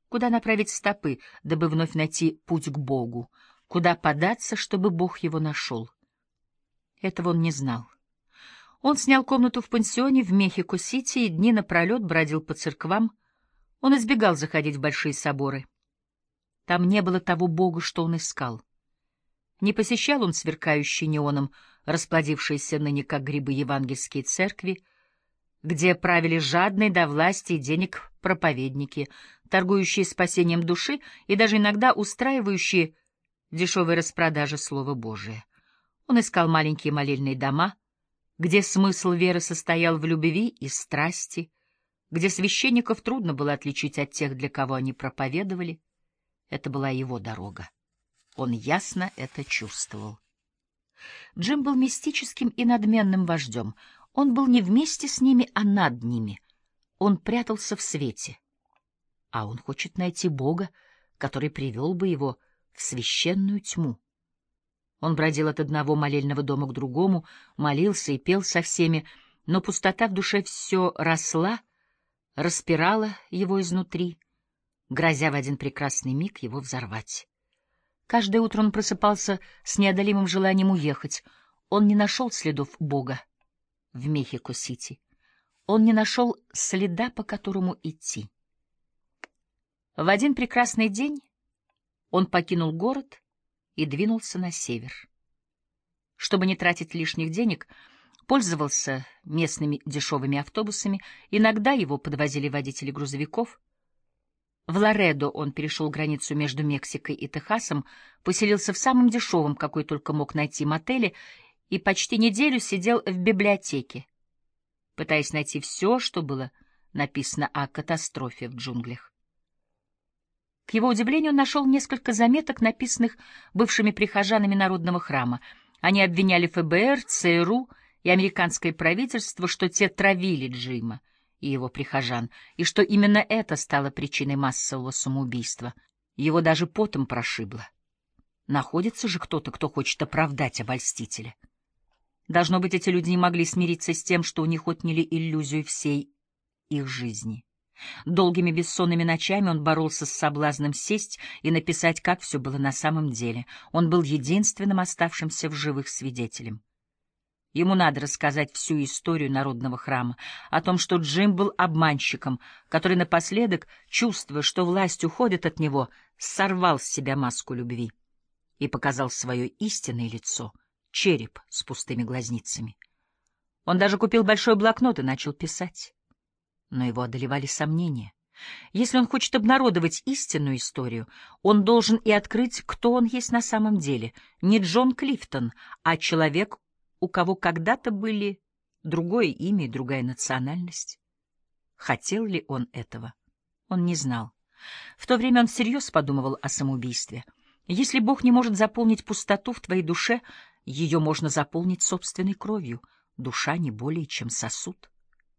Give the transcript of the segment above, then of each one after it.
Куда направить стопы, дабы вновь найти путь к Богу? Куда податься, чтобы Бог его нашел? Этого он не знал. Он снял комнату в пансионе в Мехико-Сити и дни напролет бродил по церквам. Он избегал заходить в большие соборы. Там не было того Бога, что он искал. Не посещал он сверкающий неоном расплодившиеся ныне как грибы евангельские церкви, где правили жадные до власти и денег проповедники, торгующие спасением души и даже иногда устраивающие дешевые распродажи Слова Божия. Он искал маленькие молельные дома, где смысл веры состоял в любви и страсти, где священников трудно было отличить от тех, для кого они проповедовали. Это была его дорога. Он ясно это чувствовал. Джим был мистическим и надменным вождем. Он был не вместе с ними, а над ними. Он прятался в свете. А он хочет найти Бога, который привел бы его в священную тьму. Он бродил от одного молельного дома к другому, молился и пел со всеми, но пустота в душе все росла, распирала его изнутри, грозя в один прекрасный миг его взорвать. Каждое утро он просыпался с неодолимым желанием уехать. Он не нашел следов Бога в Мехико-Сити. Он не нашел следа, по которому идти. В один прекрасный день он покинул город и двинулся на север. Чтобы не тратить лишних денег, пользовался местными дешевыми автобусами, иногда его подвозили водители грузовиков. В Ларедо он перешел границу между Мексикой и Техасом, поселился в самом дешевом, какой только мог найти, мотеле и почти неделю сидел в библиотеке, пытаясь найти все, что было написано о катастрофе в джунглях. К его удивлению, он нашел несколько заметок, написанных бывшими прихожанами Народного храма. Они обвиняли ФБР, ЦРУ и американское правительство, что те травили Джима и его прихожан, и что именно это стало причиной массового самоубийства. Его даже потом прошибло. Находится же кто-то, кто хочет оправдать обольстителя. Должно быть, эти люди не могли смириться с тем, что у них отняли иллюзию всей их жизни. Долгими бессонными ночами он боролся с соблазном сесть и написать, как все было на самом деле. Он был единственным оставшимся в живых свидетелем. Ему надо рассказать всю историю Народного храма, о том, что Джим был обманщиком, который напоследок, чувствуя, что власть уходит от него, сорвал с себя маску любви и показал свое истинное лицо — череп с пустыми глазницами. Он даже купил большой блокнот и начал писать. Но его одолевали сомнения. Если он хочет обнародовать истинную историю, он должен и открыть, кто он есть на самом деле. Не Джон Клифтон, а человек, у кого когда-то были другое имя и другая национальность. Хотел ли он этого? Он не знал. В то время он всерьез подумывал о самоубийстве. Если Бог не может заполнить пустоту в твоей душе, ее можно заполнить собственной кровью. Душа не более чем сосуд.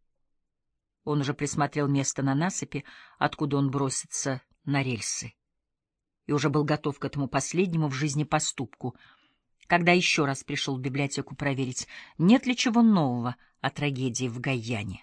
Он уже присмотрел место на насыпи, откуда он бросится на рельсы, и уже был готов к этому последнему в жизни поступку, когда еще раз пришел в библиотеку проверить, нет ли чего нового о трагедии в Гайяне.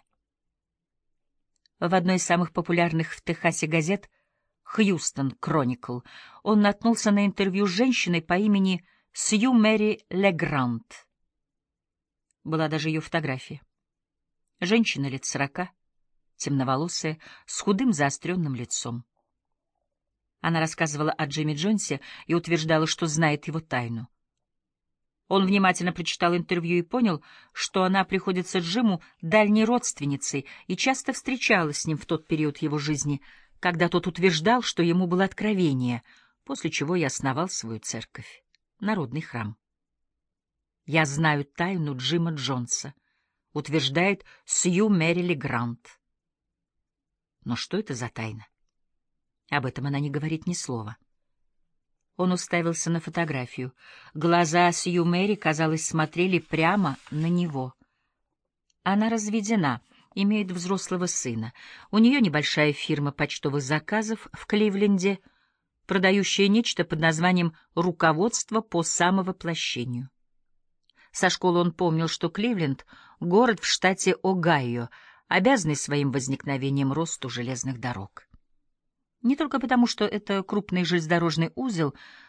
В одной из самых популярных в Техасе газет «Хьюстон Кроникл» он наткнулся на интервью с женщиной по имени Сью Мэри Легрант. Была даже ее фотография. Женщина лет 40, темноволосая, с худым заостренным лицом. Она рассказывала о Джимми Джонсе и утверждала, что знает его тайну. Он внимательно прочитал интервью и понял, что она приходится Джиму дальней родственницей и часто встречалась с ним в тот период его жизни, когда тот утверждал, что ему было откровение, после чего и основал свою церковь, Народный храм. «Я знаю тайну Джима Джонса», — утверждает Сью Мэри Легрант. Но что это за тайна? Об этом она не говорит ни слова. Он уставился на фотографию. Глаза Сью Мэри, казалось, смотрели прямо на него. Она разведена, имеет взрослого сына. У нее небольшая фирма почтовых заказов в Кливленде, продающая нечто под названием «Руководство по самовоплощению». Со школы он помнил, что Кливленд — город в штате Огайо, обязанный своим возникновением росту железных дорог. Не только потому, что это крупный железнодорожный узел,